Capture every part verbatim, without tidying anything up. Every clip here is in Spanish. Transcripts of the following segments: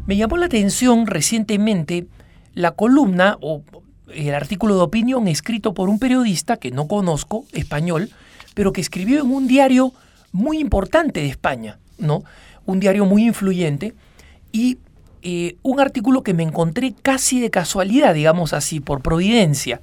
Me llamó la atención recientemente la columna o el artículo de opinión escrito por un periodista que no conozco, español, pero que escribió en un diario muy importante de España, ¿no? Un diario muy influyente, y eh, un artículo que me encontré casi de casualidad, digamos así, por providencia.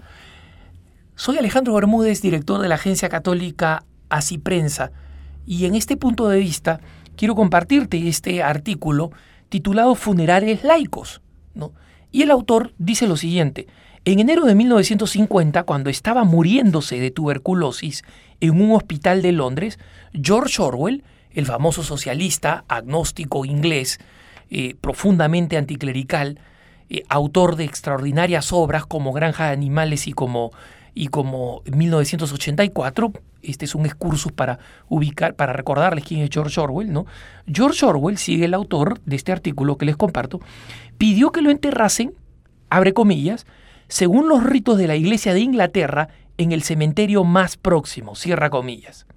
Soy Alejandro Bermúdez, director de la agencia católica Así Prensa, y en este punto de vista quiero compartirte este artículo titulado Funerales laicos, ¿no? Y el autor dice lo siguiente: en enero de mil novecientos cincuenta, cuando estaba muriéndose de tuberculosis en un hospital de Londres, George Orwell, el famoso socialista agnóstico inglés, eh, profundamente anticlerical, eh, autor de extraordinarias obras como Granja de Animales y como, y como mil novecientos ochenta y cuatro, este es un excursus para ubicar, para recordarles quién es George Orwell, ¿no? George Orwell, sigue el autor de este artículo que les comparto, pidió que lo enterrasen, abre comillas, según los ritos de la Iglesia de Inglaterra, en el cementerio más próximo, cierra comillas.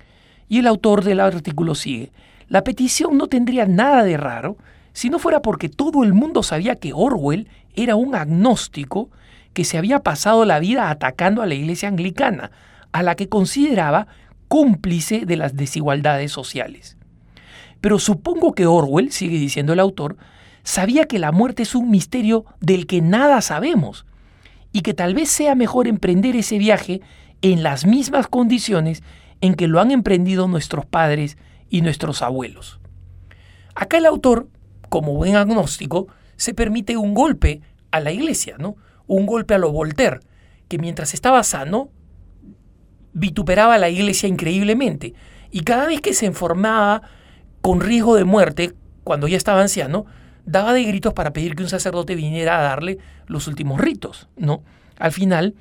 Y el autor del artículo sigue: la petición no tendría nada de raro si no fuera porque todo el mundo sabía que Orwell era un agnóstico que se había pasado la vida atacando a la Iglesia anglicana, a la que consideraba cómplice de las desigualdades sociales. Pero supongo que Orwell, sigue diciendo el autor, sabía que la muerte es un misterio del que nada sabemos, y que tal vez sea mejor emprender ese viaje en las mismas condiciones en que lo han emprendido nuestros padres y nuestros abuelos. Acá el autor, como buen agnóstico, se permite un golpe a la Iglesia, ¿no? Un golpe a lo Voltaire, que mientras estaba sano, vituperaba a la Iglesia increíblemente, y cada vez que se informaba con riesgo de muerte, cuando ya estaba anciano, daba de gritos para pedir que un sacerdote viniera a darle los últimos ritos, ¿no? Al final,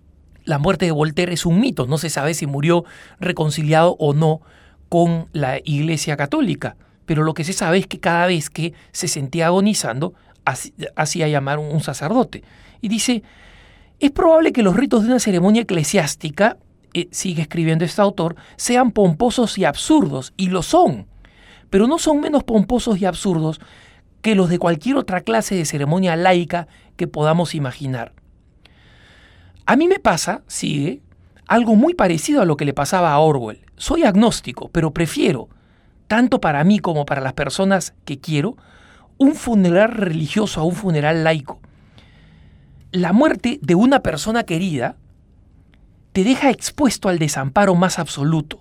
la muerte de Voltaire es un mito, no se sabe si murió reconciliado o no con la Iglesia Católica, pero lo que se sabe es que cada vez que se sentía agonizando, hacía llamar un sacerdote. Y dice: es probable que los ritos de una ceremonia eclesiástica, eh, sigue escribiendo este autor, sean pomposos y absurdos, y lo son, pero no son menos pomposos y absurdos que los de cualquier otra clase de ceremonia laica que podamos imaginar. A mí me pasa, sigue, algo muy parecido a lo que le pasaba a Orwell. Soy agnóstico, pero prefiero, tanto para mí como para las personas que quiero, un funeral religioso a un funeral laico. La muerte de una persona querida te deja expuesto al desamparo más absoluto,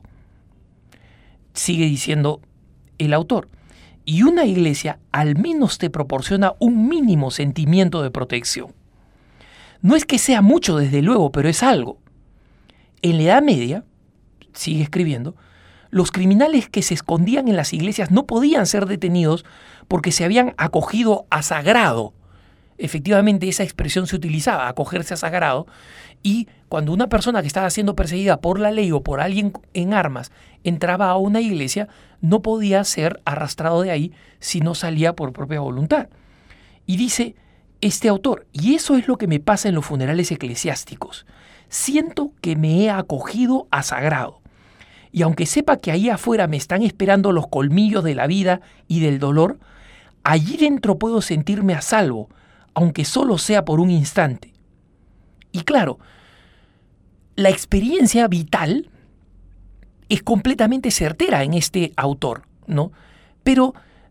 sigue diciendo el autor, y una iglesia al menos te proporciona un mínimo sentimiento de protección. No es que sea mucho, desde luego, pero es algo. En la Edad Media, sigue escribiendo, los criminales que se escondían en las iglesias no podían ser detenidos porque se habían acogido a sagrado. Efectivamente, esa expresión se utilizaba, acogerse a sagrado, y cuando una persona que estaba siendo perseguida por la ley o por alguien en armas entraba a una iglesia, no podía ser arrastrado de ahí si no salía por propia voluntad. Y dice este autor: y eso es lo que me pasa en los funerales eclesiásticos. Siento que me he acogido a sagrado. Y aunque sepa que ahí afuera me están esperando los colmillos de la vida y del dolor, allí dentro puedo sentirme a salvo, aunque solo sea por un instante. Y claro, la experiencia vital es completamente certera en este autor, ¿no? Pero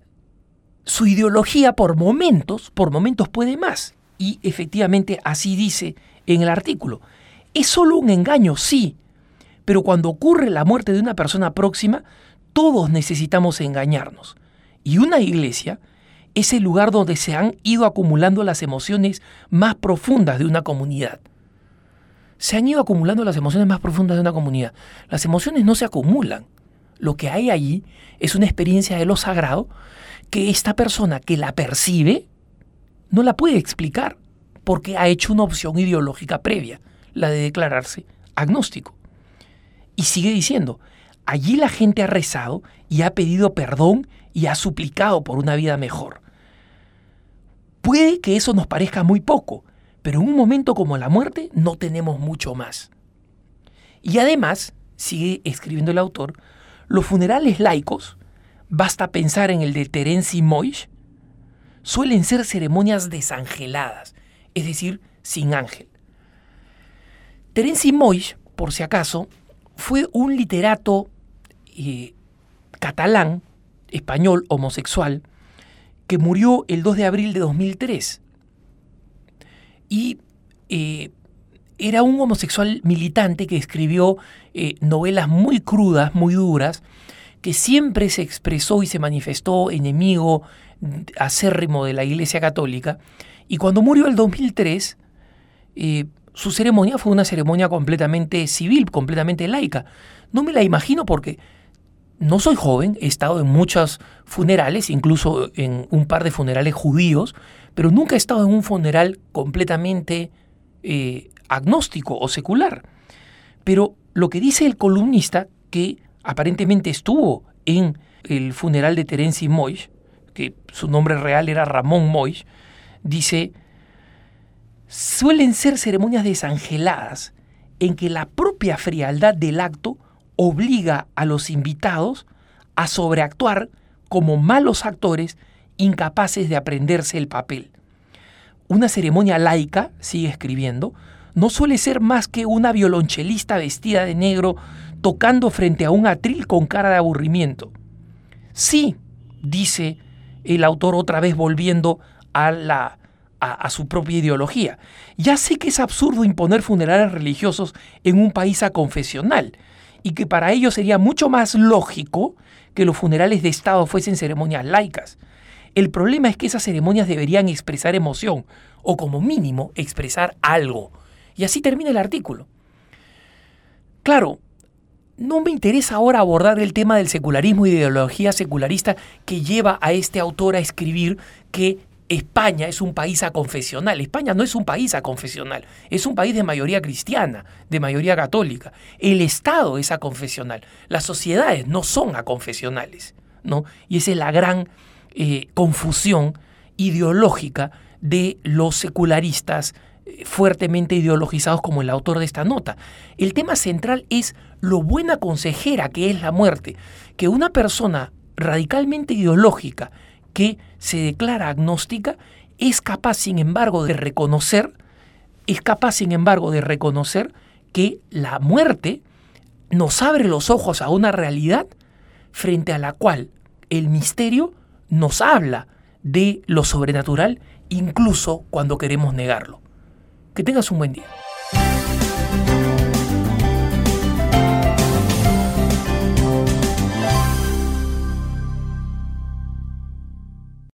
su ideología por momentos, por momentos puede más. Y efectivamente así dice en el artículo. Es solo un engaño, sí, pero cuando ocurre la muerte de una persona próxima, todos necesitamos engañarnos. Y una iglesia es el lugar donde se han ido acumulando las emociones más profundas de una comunidad. Se han ido acumulando las emociones más profundas de una comunidad. Las emociones no se acumulan. Lo que hay allí es una experiencia de lo sagrado que esta persona que la percibe no la puede explicar porque ha hecho una opción ideológica previa, la de declararse agnóstico. Y sigue diciendo, allí la gente ha rezado y ha pedido perdón y ha suplicado por una vida mejor. Puede que eso nos parezca muy poco, pero en un momento como la muerte no tenemos mucho más. Y además, sigue escribiendo el autor, los funerales laicos, basta pensar en el de Terence Moix, suelen ser ceremonias desangeladas, es decir, sin ángel. Terenci Moix, por si acaso, fue un literato eh, catalán, español, homosexual, que murió el dos de abril de dos mil tres. Y eh, era un homosexual militante que escribió eh, novelas muy crudas, muy duras, que siempre se expresó y se manifestó enemigo acérrimo de la Iglesia Católica. Y cuando murió el dos mil tres, eh, su ceremonia fue una ceremonia completamente civil, completamente laica. No me la imagino porque no soy joven, he estado en muchos funerales, incluso en un par de funerales judíos, pero nunca he estado en un funeral completamente eh, agnóstico o secular. Pero lo que dice el columnista, que aparentemente estuvo en el funeral de Terenci Moix, que su nombre real era Ramón Moix, dice: suelen ser ceremonias desangeladas en que la propia frialdad del acto obliga a los invitados a sobreactuar como malos actores incapaces de aprenderse el papel. Una ceremonia laica, sigue escribiendo, no suele ser más que una violonchelista vestida de negro tocando frente a un atril con cara de aburrimiento. Sí, dice el autor otra vez volviendo a, la, a, a su propia ideología. Ya sé que es absurdo imponer funerales religiosos en un país aconfesional y que para ello sería mucho más lógico que los funerales de Estado fuesen ceremonias laicas. El problema es que esas ceremonias deberían expresar emoción o como mínimo expresar algo. Y así termina el artículo. Claro, no me interesa ahora abordar el tema del secularismo y ideología secularista que lleva a este autor a escribir que España es un país aconfesional. España no es un país aconfesional, es un país de mayoría cristiana, de mayoría católica. El Estado es aconfesional, las sociedades no son aconfesionales, ¿no? Y esa es la gran eh, confusión ideológica de los secularistas eh, fuertemente ideologizados como el autor de esta nota. El tema central es lo buena consejera que es la muerte, que una persona radicalmente ideológica que se declara agnóstica es capaz, sin embargo, de reconocer, es capaz, sin embargo, de reconocer que la muerte nos abre los ojos a una realidad frente a la cual el misterio nos habla de lo sobrenatural, incluso cuando queremos negarlo. Que tengas un buen día.